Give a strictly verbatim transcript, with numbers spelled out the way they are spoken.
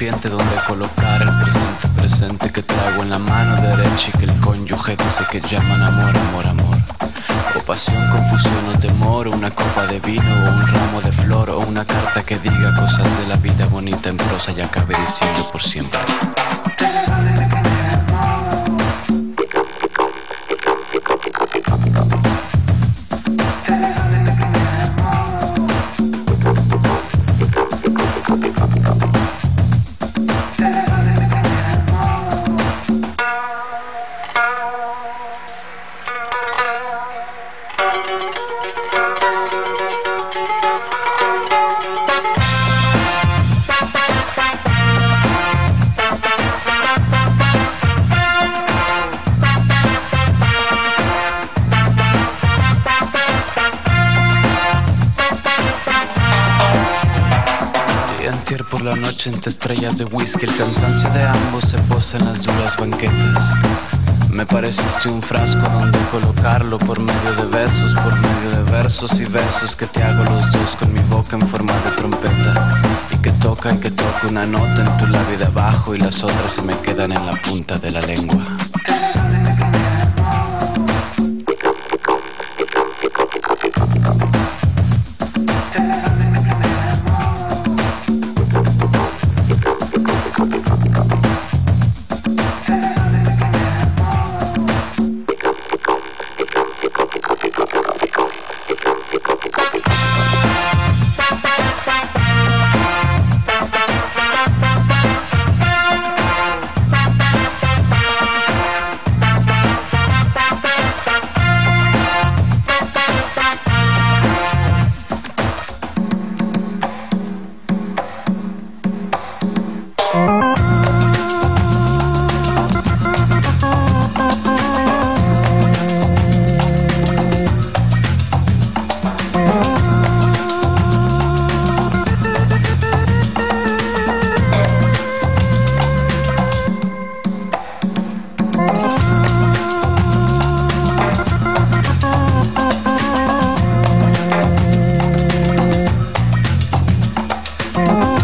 recipiente donde colocar el presente presente que traigo en la mano derecha y que el cónyuge dice que llaman amor, amor, amor. O pasión, confusión o temor, o una copa de vino o un ramo de flor, o una carta que diga cosas de la vida bonita en prosa y acabe diciendo por siempre. Por la noche entre estrellas de whisky, el cansancio de ambos se posa en las duras banquetas. Me pareciste un frasco donde colocarlo por medio de besos, por medio de versos y besos que te hago los dos con mi boca en forma de trompeta. Y que toca y que toca una nota en tu labio de abajo y las otras se me quedan en la punta de la lengua. Bye.